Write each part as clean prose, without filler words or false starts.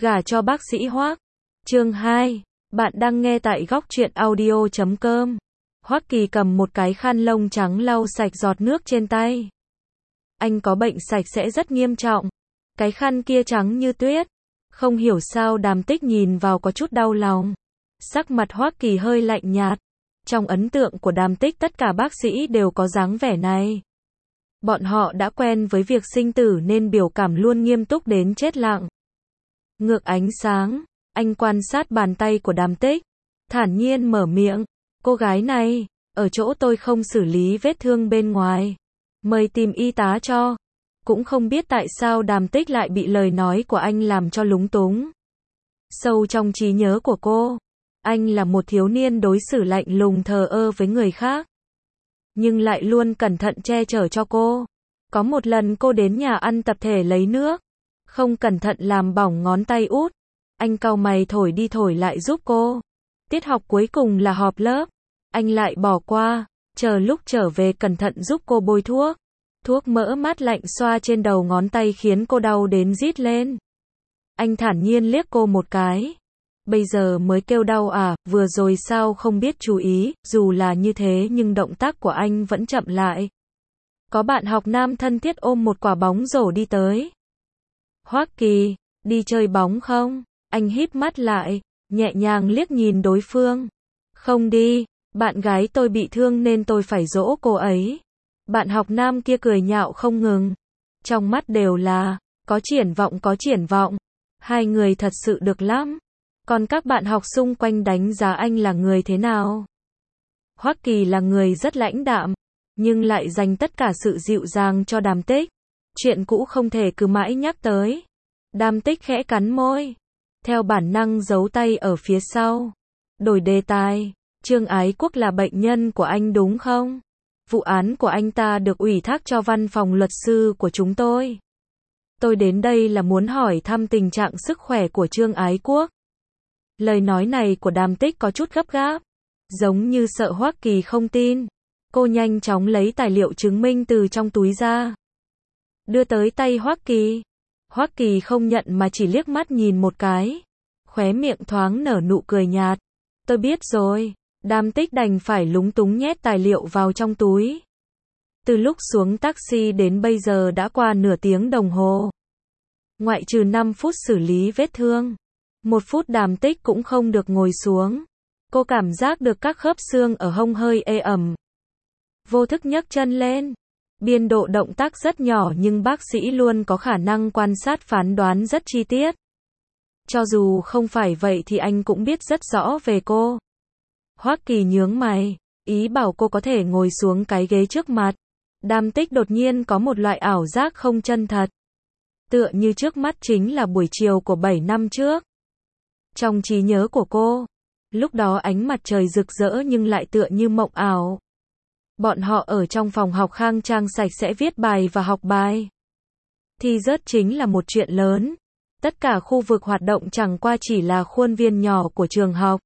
Gả cho bác sĩ Hoắc. Chương 2. Bạn đang nghe tại góc truyện audio.com. Hoắc Kỳ cầm một cái khăn lông trắng lau sạch giọt nước trên tay. Anh có bệnh sạch sẽ rất nghiêm trọng. Cái khăn kia trắng như tuyết. Không hiểu sao Đàm Tích nhìn vào có chút đau lòng. Sắc mặt Hoắc Kỳ hơi lạnh nhạt. Trong ấn tượng của Đàm Tích tất cả bác sĩ đều có dáng vẻ này. Bọn họ đã quen với việc sinh tử nên biểu cảm luôn nghiêm túc đến chết lặng. Ngược ánh sáng, anh quan sát bàn tay của Đàm Tích, thản nhiên mở miệng, cô gái này, ở chỗ tôi không xử lý vết thương bên ngoài, mời tìm y tá cho. Cũng không biết tại sao Đàm Tích lại bị lời nói của anh làm cho lúng túng. Sâu trong trí nhớ của cô, anh là một thiếu niên đối xử lạnh lùng thờ ơ với người khác, nhưng lại luôn cẩn thận che chở cho cô. Có một lần cô đến nhà ăn tập thể lấy nước, không cẩn thận làm bỏng ngón tay út. Anh cau mày thổi đi thổi lại giúp cô. Tiết học cuối cùng là họp lớp, anh lại bỏ qua, chờ lúc trở về cẩn thận giúp cô bôi thuốc. Thuốc mỡ mát lạnh xoa trên đầu ngón tay khiến cô đau đến rít lên. Anh thản nhiên liếc cô một cái. Bây giờ mới kêu đau à, vừa rồi sao không biết chú ý, dù là như thế nhưng động tác của anh vẫn chậm lại. Có bạn học nam thân thiết ôm một quả bóng rổ đi tới. Hoắc Kỳ, đi chơi bóng không? Anh híp mắt lại, nhẹ nhàng liếc nhìn đối phương. Không đi, bạn gái tôi bị thương nên tôi phải dỗ cô ấy. Bạn học nam kia cười nhạo không ngừng. Trong mắt đều là, có triển vọng có triển vọng. Hai người thật sự được lắm. Còn các bạn học xung quanh đánh giá anh là người thế nào? Hoắc Kỳ là người rất lãnh đạm, nhưng lại dành tất cả sự dịu dàng cho Đàm Tích. Chuyện cũ không thể cứ mãi nhắc tới. Đàm Tích khẽ cắn môi, theo bản năng giấu tay ở phía sau. Đổi đề tài, Trương Ái Quốc là bệnh nhân của anh đúng không? Vụ án của anh ta được ủy thác cho văn phòng luật sư của chúng tôi. Tôi đến đây là muốn hỏi thăm tình trạng sức khỏe của Trương Ái Quốc. Lời nói này của Đàm Tích có chút gấp gáp, giống như sợ Hoắc Kỳ không tin. Cô nhanh chóng lấy tài liệu chứng minh từ trong túi ra, đưa tới tay Hoắc Kỳ. Hoắc Kỳ không nhận mà chỉ liếc mắt nhìn một cái, khóe miệng thoáng nở nụ cười nhạt. Tôi biết rồi. Đàm Tích đành phải lúng túng nhét tài liệu vào trong túi. Từ lúc xuống taxi đến bây giờ đã qua nửa tiếng đồng hồ. Ngoại trừ 5 phút xử lý vết thương, 1 phút Đàm Tích cũng không được ngồi xuống. Cô cảm giác được các khớp xương ở hông hơi ê ẩm. Vô thức nhấc chân lên. Biên độ động tác rất nhỏ nhưng bác sĩ luôn có khả năng quan sát phán đoán rất chi tiết. Cho dù không phải vậy thì anh cũng biết rất rõ về cô. Hoắc Kỳ nhướng mày, ý bảo cô có thể ngồi xuống cái ghế trước mặt. Đàm Tích đột nhiên có một loại ảo giác không chân thật. Tựa như trước mắt chính là buổi chiều của 7 năm trước. Trong trí nhớ của cô, lúc đó ánh mặt trời rực rỡ nhưng lại tựa như mộng ảo. Bọn họ ở trong phòng học khang trang sạch sẽ viết bài và học bài. Thi rớt chính là một chuyện lớn. Tất cả khu vực hoạt động chẳng qua chỉ là khuôn viên nhỏ của trường học.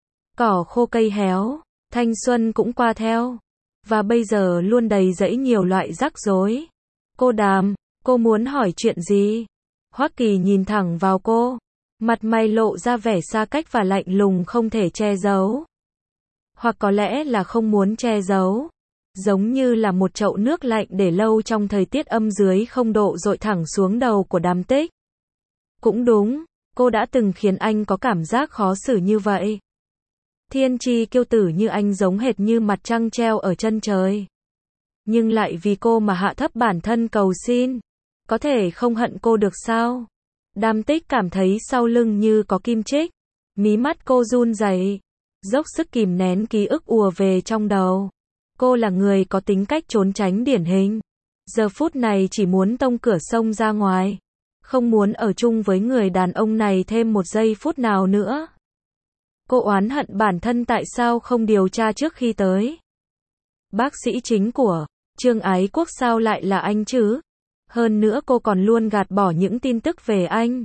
Cỏ khô cây héo, thanh xuân cũng qua theo. Và bây giờ luôn đầy rẫy nhiều loại rắc rối. Cô Đàm, cô muốn hỏi chuyện gì? Hoắc Kỳ nhìn thẳng vào cô. Mặt mày lộ ra vẻ xa cách và lạnh lùng không thể che giấu. Hoặc có lẽ là không muốn che giấu. Giống như là một chậu nước lạnh để lâu trong thời tiết âm dưới 0 độ dội thẳng xuống đầu của Đàm Tích. Cũng đúng, cô đã từng khiến anh có cảm giác khó xử như vậy. Thiên tri kiêu tử như anh giống hệt như mặt trăng treo ở chân trời. Nhưng lại vì cô mà hạ thấp bản thân cầu xin. Có thể không hận cô được sao? Đàm Tích cảm thấy sau lưng như có kim chích. Mí mắt cô run rẩy, dốc sức kìm nén ký ức ùa về trong đầu. Cô là người có tính cách trốn tránh điển hình. Giờ phút này chỉ muốn tông cửa xông ra ngoài. Không muốn ở chung với người đàn ông này thêm một giây phút nào nữa. Cô oán hận bản thân tại sao không điều tra trước khi tới. Bác sĩ chính của Trương Ái Quốc sao lại là anh chứ? Hơn nữa cô còn luôn gạt bỏ những tin tức về anh.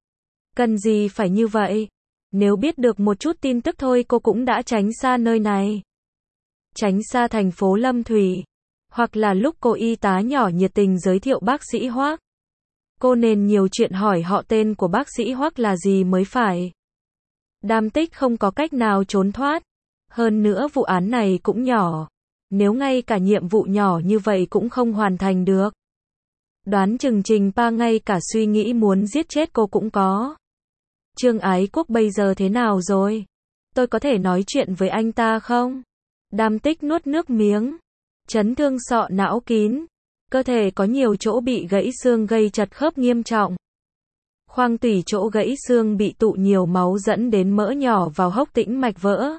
Cần gì phải như vậy? Nếu biết được một chút tin tức thôi cô cũng đã tránh xa nơi này. Tránh xa thành phố Lâm Thủy. Hoặc là lúc cô y tá nhỏ nhiệt tình giới thiệu bác sĩ Hoắc Cô nên nhiều chuyện hỏi họ tên của bác sĩ Hoắc là gì mới phải. Đam Tích không có cách nào trốn thoát. Hơn nữa vụ án này cũng nhỏ. Nếu ngay cả nhiệm vụ nhỏ như vậy cũng không hoàn thành được. Đoán chừng Trình Pa ngay cả suy nghĩ muốn giết chết cô cũng có. Trương Ái Quốc bây giờ thế nào rồi? Tôi có thể nói chuyện với anh ta không? Đam Tích nuốt nước miếng. Chấn thương sọ não kín. Cơ thể có nhiều chỗ bị gãy xương gây chật khớp nghiêm trọng. Khoang tủy chỗ gãy xương bị tụ nhiều máu dẫn đến mỡ nhỏ vào hốc tĩnh mạch vỡ.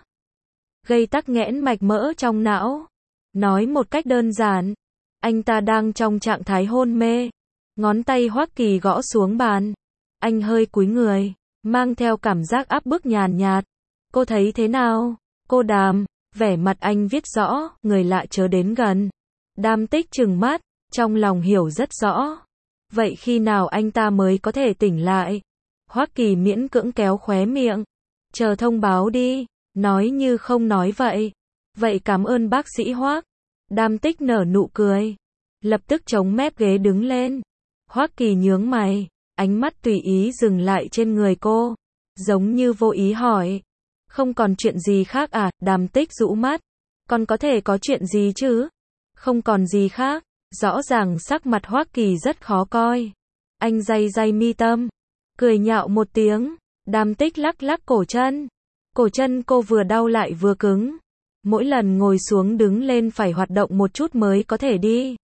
Gây tắc nghẽn mạch mỡ trong não. Nói một cách đơn giản, anh ta đang trong trạng thái hôn mê. Ngón tay Hoắc Kỳ gõ xuống bàn. Anh hơi cúi người, mang theo cảm giác áp bức nhàn nhạt. Cô thấy thế nào? Cô Đàm, vẻ mặt anh viết rõ, người lạ chớ đến gần. Đam Tích trừng mắt, trong lòng hiểu rất rõ. Vậy khi nào anh ta mới có thể tỉnh lại? Hoắc Kỳ miễn cưỡng kéo khóe miệng. Chờ thông báo đi, nói như không nói vậy. Vậy cảm ơn bác sĩ Hoắc. Đam Tích nở nụ cười. Lập tức chống mép ghế đứng lên. Hoắc Kỳ nhướng mày, ánh mắt tùy ý dừng lại trên người cô. Giống như vô ý hỏi. Không còn chuyện gì khác à? Đam Tích rũ mắt. Còn có thể có chuyện gì chứ? Không còn gì khác. Rõ ràng sắc mặt Hoắc Kỳ rất khó coi. Anh day day mi tâm. Cười nhạo một tiếng. Đam Tích lắc lắc cổ chân. Cổ chân cô vừa đau lại vừa cứng. Mỗi lần ngồi xuống đứng lên phải hoạt động một chút mới có thể đi.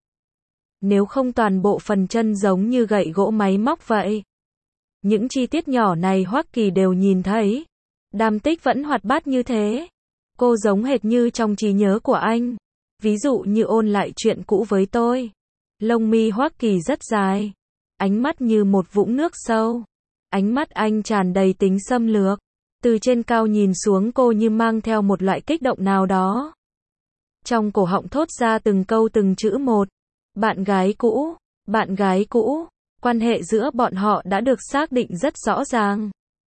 Nếu không toàn bộ phần chân giống như gậy gỗ máy móc vậy. Những chi tiết nhỏ này Hoắc Kỳ đều nhìn thấy. Đam Tích vẫn hoạt bát như thế. Cô giống hệt như trong trí nhớ của anh. Ví dụ như ôn lại chuyện cũ với tôi. Lông mi Hoắc Kỳ rất dài. Ánh mắt như một vũng nước sâu. Ánh mắt anh tràn đầy tính xâm lược. Từ trên cao nhìn xuống cô như mang theo một loại kích động nào đó. Trong cổ họng thốt ra từng câu từng chữ một. Bạn gái cũ, bạn gái cũ. Quan hệ giữa bọn họ đã được xác định rất rõ ràng.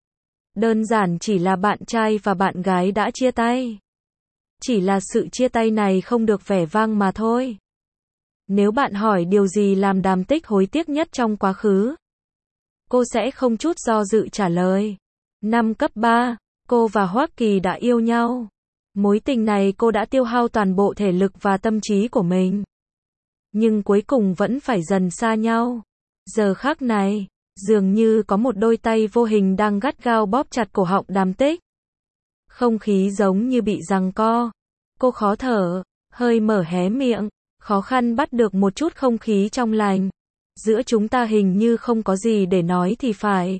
Đơn giản chỉ là bạn trai và bạn gái đã chia tay. Chỉ là sự chia tay này không được vẻ vang mà thôi. Nếu bạn hỏi điều gì làm Đàm Tích hối tiếc nhất trong quá khứ, cô sẽ không chút do dự trả lời. Năm cấp 3, cô và Hoắc Kỳ đã yêu nhau. Mối tình này cô đã tiêu hao toàn bộ thể lực và tâm trí của mình. Nhưng cuối cùng vẫn phải dần xa nhau. Giờ khắc này, dường như có một đôi tay vô hình đang gắt gao bóp chặt cổ họng Đàm Tích. Không khí giống như bị giằng co. Cô khó thở, hơi mở hé miệng, khó khăn bắt được một chút không khí trong lành. Giữa chúng ta hình như không có gì để nói thì phải.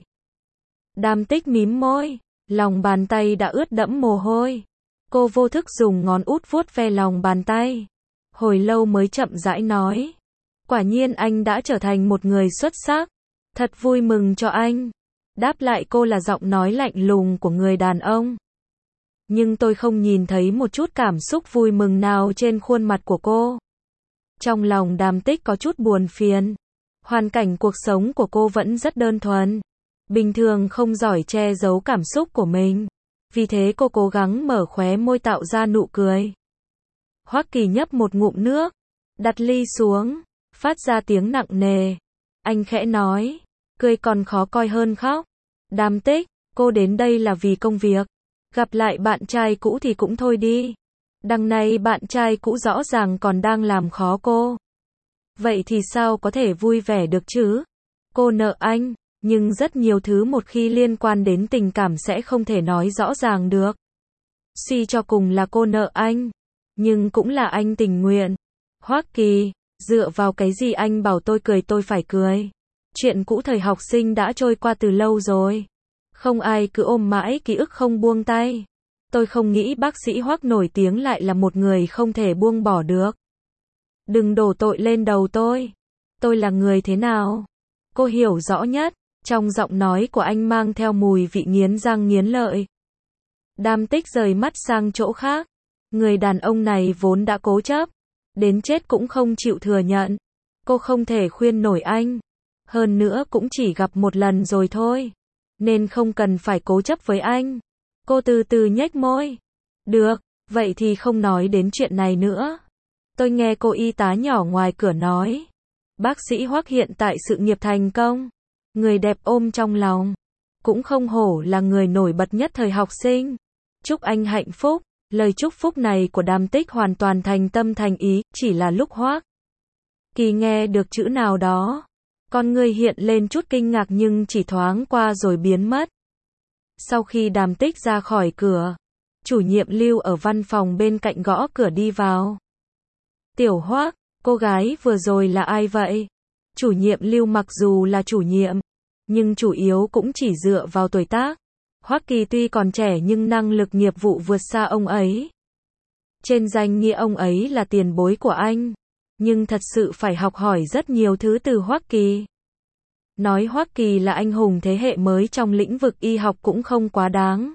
Đam Tích mím môi, lòng bàn tay đã ướt đẫm mồ hôi. Cô vô thức dùng ngón út vuốt ve lòng bàn tay. Hồi lâu mới chậm rãi nói. Quả nhiên anh đã trở thành một người xuất sắc. Thật vui mừng cho anh. Đáp lại cô là giọng nói lạnh lùng của người đàn ông. Nhưng tôi không nhìn thấy một chút cảm xúc vui mừng nào trên khuôn mặt của cô. Trong lòng Đàm Tích có chút buồn phiền. Hoàn cảnh cuộc sống của cô vẫn rất đơn thuần. Bình thường không giỏi che giấu cảm xúc của mình. Vì thế cô cố gắng mở khóe môi tạo ra nụ cười. Hoắc Kỳ nhấp một ngụm nước. Đặt ly xuống. Phát ra tiếng nặng nề. Anh khẽ nói. Cười còn khó coi hơn khóc. Đàm Tích, cô đến đây là vì công việc. Gặp lại bạn trai cũ thì cũng thôi đi. Đằng này bạn trai cũ rõ ràng còn đang làm khó cô. Vậy thì sao có thể vui vẻ được chứ? Cô nợ anh, nhưng rất nhiều thứ một khi liên quan đến tình cảm sẽ không thể nói rõ ràng được. Suy cho cùng là cô nợ anh, nhưng cũng là anh tình nguyện. Hoắc Kỳ, dựa vào cái gì anh bảo tôi cười tôi phải cười? Chuyện cũ thời học sinh đã trôi qua từ lâu rồi. Không ai cứ ôm mãi ký ức không buông tay. Tôi không nghĩ bác sĩ Hoắc nổi tiếng lại là một người không thể buông bỏ được. Đừng đổ tội lên đầu tôi. Tôi là người thế nào? Cô hiểu rõ nhất. Trong giọng nói của anh mang theo mùi vị nghiến răng nghiến lợi. Đam Tích rời mắt sang chỗ khác. Người đàn ông này vốn đã cố chấp. Đến chết cũng không chịu thừa nhận. Cô không thể khuyên nổi anh. Hơn nữa cũng chỉ gặp một lần rồi thôi. Nên không cần phải cố chấp với anh. Cô từ từ nhếch môi. Được, vậy thì không nói đến chuyện này nữa. Tôi nghe cô y tá nhỏ ngoài cửa nói. Bác sĩ Hoắc hiện tại sự nghiệp thành công, người đẹp ôm trong lòng, cũng không hổ là người nổi bật nhất thời học sinh. Chúc anh hạnh phúc. Lời chúc phúc này của Đàm Tích hoàn toàn thành tâm thành ý, chỉ là lúc Hoắc Kỳ nghe được chữ nào đó, con người hiện lên chút kinh ngạc nhưng chỉ thoáng qua rồi biến mất. Sau khi Đàm Tích ra khỏi cửa, chủ nhiệm Lưu ở văn phòng bên cạnh gõ cửa đi vào. Tiểu Hoắc, cô gái vừa rồi là ai vậy? Chủ nhiệm Lưu mặc dù là chủ nhiệm, nhưng chủ yếu cũng chỉ dựa vào tuổi tác. Hoắc Kỳ tuy còn trẻ nhưng năng lực nghiệp vụ vượt xa ông ấy. Trên danh nghĩa ông ấy là tiền bối của anh, nhưng thật sự phải học hỏi rất nhiều thứ từ Hoắc Kỳ. Nói Hoắc Kỳ là anh hùng thế hệ mới trong lĩnh vực y học cũng không quá đáng.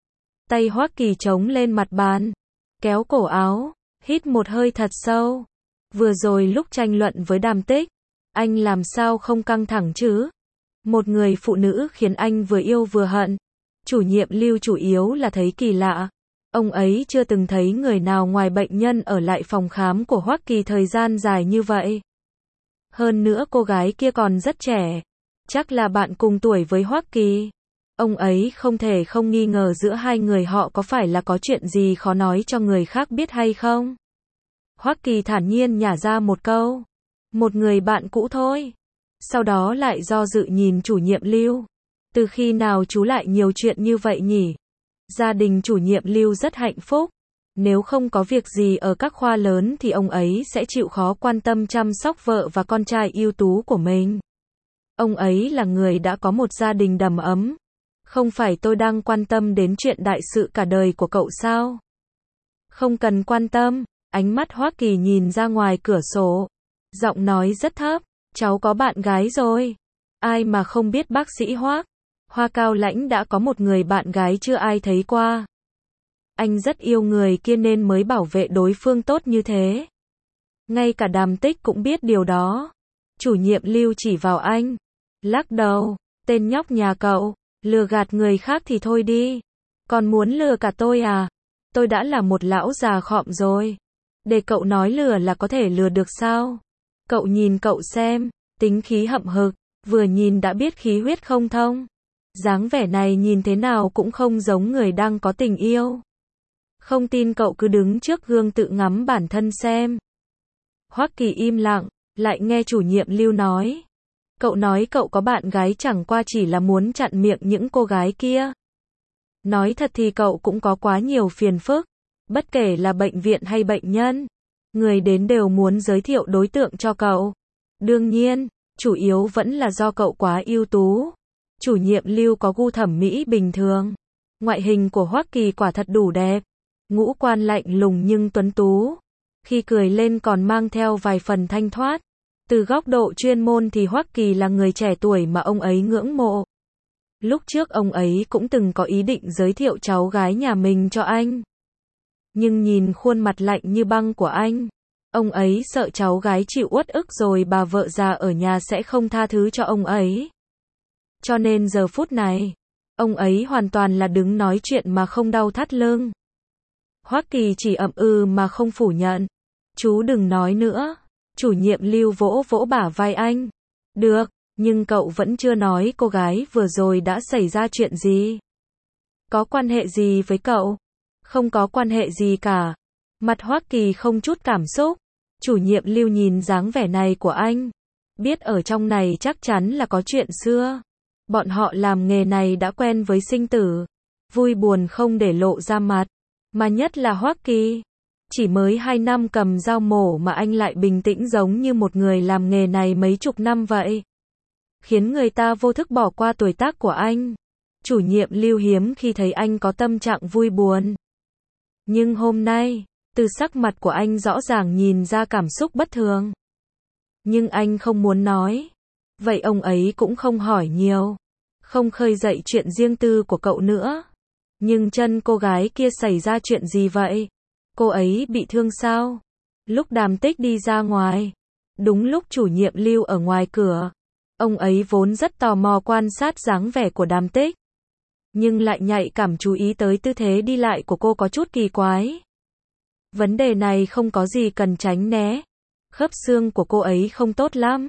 Tay Hoắc Kỳ chống lên mặt bàn, kéo cổ áo, hít một hơi thật sâu. Vừa rồi lúc tranh luận với Đàm Tích, anh làm sao không căng thẳng chứ? Một người phụ nữ khiến anh vừa yêu vừa hận. Chủ nhiệm Lưu chủ yếu là thấy kỳ lạ. Ông ấy chưa từng thấy người nào ngoài bệnh nhân ở lại phòng khám của Hoắc Kỳ thời gian dài như vậy. Hơn nữa cô gái kia còn rất trẻ, chắc là bạn cùng tuổi với Hoắc Kỳ. Ông ấy không thể không nghi ngờ giữa hai người họ có phải là có chuyện gì khó nói cho người khác biết hay không. Hoắc Kỳ thản nhiên nhả ra một câu, một người bạn cũ thôi. Sau đó lại do dự nhìn chủ nhiệm Lưu. Từ khi nào chú lại nhiều chuyện như vậy nhỉ? Gia đình chủ nhiệm Lưu rất hạnh phúc. Nếu không có việc gì ở các khoa lớn thì ông ấy sẽ chịu khó quan tâm chăm sóc vợ và con trai ưu tú của mình. Ông ấy là người đã có một gia đình đầm ấm. Không phải tôi đang quan tâm đến chuyện đại sự cả đời của cậu sao? Không cần quan tâm. Ánh mắt Hoắc Kỳ nhìn ra ngoài cửa sổ. Giọng nói rất thấp. Cháu có bạn gái rồi. Ai mà không biết bác sĩ Hoắc. Hoa Cao Lãnh đã có một người bạn gái chưa ai thấy qua. Anh rất yêu người kia nên mới bảo vệ đối phương tốt như thế. Ngay cả Đàm Tích cũng biết điều đó. Chủ nhiệm Lưu chỉ vào anh. Lắc đầu. Tên nhóc nhà cậu. Lừa gạt người khác thì thôi đi. Còn muốn lừa cả tôi à? Tôi đã là một lão già khọm rồi. Để cậu nói lừa là có thể lừa được sao? Cậu nhìn cậu xem. Tính khí hậm hực. Vừa nhìn đã biết khí huyết không thông. Dáng vẻ này nhìn thế nào cũng không giống người đang có tình yêu. Không tin cậu cứ đứng trước gương tự ngắm bản thân xem. Hoắc Kỳ im lặng, lại nghe chủ nhiệm Lưu nói. Cậu nói cậu có bạn gái chẳng qua chỉ là muốn chặn miệng những cô gái kia. Nói thật thì cậu cũng có quá nhiều phiền phức. Bất kể là bệnh viện hay bệnh nhân, người đến đều muốn giới thiệu đối tượng cho cậu. Đương nhiên, chủ yếu vẫn là do cậu quá ưu tú. Chủ nhiệm Lưu có gu thẩm mỹ bình thường. Ngoại hình của Hoắc Kỳ quả thật đủ đẹp. Ngũ quan lạnh lùng nhưng tuấn tú. Khi cười lên còn mang theo vài phần thanh thoát. Từ góc độ chuyên môn thì Hoắc Kỳ là người trẻ tuổi mà ông ấy ngưỡng mộ. Lúc trước ông ấy cũng từng có ý định giới thiệu cháu gái nhà mình cho anh. Nhưng nhìn khuôn mặt lạnh như băng của anh, ông ấy sợ cháu gái chịu uất ức rồi bà vợ già ở nhà sẽ không tha thứ cho ông ấy. Cho nên giờ phút này, ông ấy hoàn toàn là đứng nói chuyện mà không đau thắt lưng. Hoắc Kỳ chỉ ậm mà không phủ nhận. Chú đừng nói nữa. Chủ nhiệm Lưu vỗ vỗ bả vai anh. Được, nhưng cậu vẫn chưa nói cô gái vừa rồi đã xảy ra chuyện gì. Có quan hệ gì với cậu? Không có quan hệ gì cả. Mặt Hoắc Kỳ không chút cảm xúc. Chủ nhiệm Lưu nhìn dáng vẻ này của anh. Biết ở trong này chắc chắn là có chuyện xưa. Bọn họ làm nghề này đã quen với sinh tử. Vui buồn không để lộ ra mặt. Mà nhất là Hoắc Kỳ. Chỉ mới 2 năm cầm dao mổ mà anh lại bình tĩnh giống như một người làm nghề này mấy chục năm vậy. Khiến người ta vô thức bỏ qua tuổi tác của anh. Chủ nhiệm Lưu hiếm khi thấy anh có tâm trạng vui buồn. Nhưng hôm nay, từ sắc mặt của anh rõ ràng nhìn ra cảm xúc bất thường. Nhưng anh không muốn nói. Vậy ông ấy cũng không hỏi nhiều. Không khơi dậy chuyện riêng tư của cậu nữa. Nhưng chân cô gái kia xảy ra chuyện gì vậy? Cô ấy bị thương sao? Lúc Đàm Tích đi ra ngoài, đúng lúc chủ nhiệm Lưu ở ngoài cửa, ông ấy vốn rất tò mò quan sát dáng vẻ của Đàm Tích, nhưng lại nhạy cảm chú ý tới tư thế đi lại của cô có chút kỳ quái. Vấn đề này không có gì cần tránh né. Khớp xương của cô ấy không tốt lắm.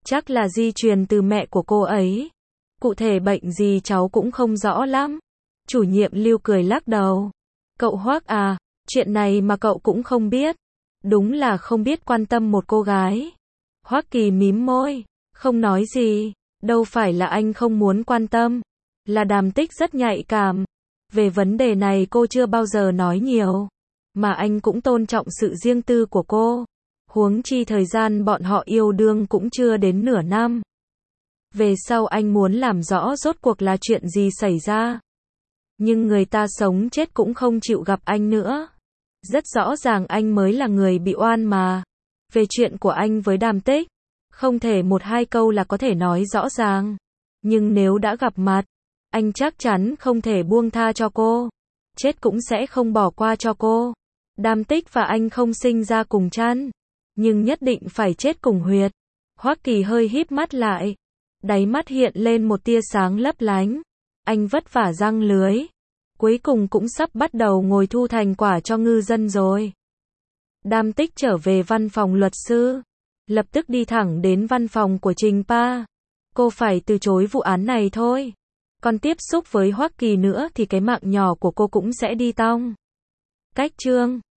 Chắc là di truyền từ mẹ của cô ấy. Cụ thể bệnh gì cháu cũng không rõ lắm. Chủ nhiệm Lưu cười lắc đầu. Cậu Hoắc à, chuyện này mà cậu cũng không biết. Đúng là không biết quan tâm một cô gái. Hoắc Kỳ mím môi, không nói gì. Đâu phải là anh không muốn quan tâm, là Đàm Tích rất nhạy cảm. Về vấn đề này cô chưa bao giờ nói nhiều, mà anh cũng tôn trọng sự riêng tư của cô. Huống chi thời gian bọn họ yêu đương cũng chưa đến nửa năm. Về sau anh muốn làm rõ rốt cuộc là chuyện gì xảy ra. Nhưng người ta sống chết cũng không chịu gặp anh nữa. Rất rõ ràng anh mới là người bị oan mà. Về chuyện của anh với Đàm Tích, không thể một hai câu là có thể nói rõ ràng. Nhưng nếu đã gặp mặt, anh chắc chắn không thể buông tha cho cô. Chết cũng sẽ không bỏ qua cho cô. Đàm Tích và anh không sinh ra cùng chăn, nhưng nhất định phải chết cùng huyệt. Hoắc Kỳ hơi híp mắt lại. Đáy mắt hiện lên một tia sáng lấp lánh. Anh vất vả giăng lưới. Cuối cùng cũng sắp bắt đầu ngồi thu thành quả cho ngư dân rồi. Đàm Tích trở về văn phòng luật sư. Lập tức đi thẳng đến văn phòng của Trình Pa. Cô phải từ chối vụ án này thôi. Còn tiếp xúc với Hoắc Kỳ nữa thì cái mạng nhỏ của cô cũng sẽ đi tong. Cách chương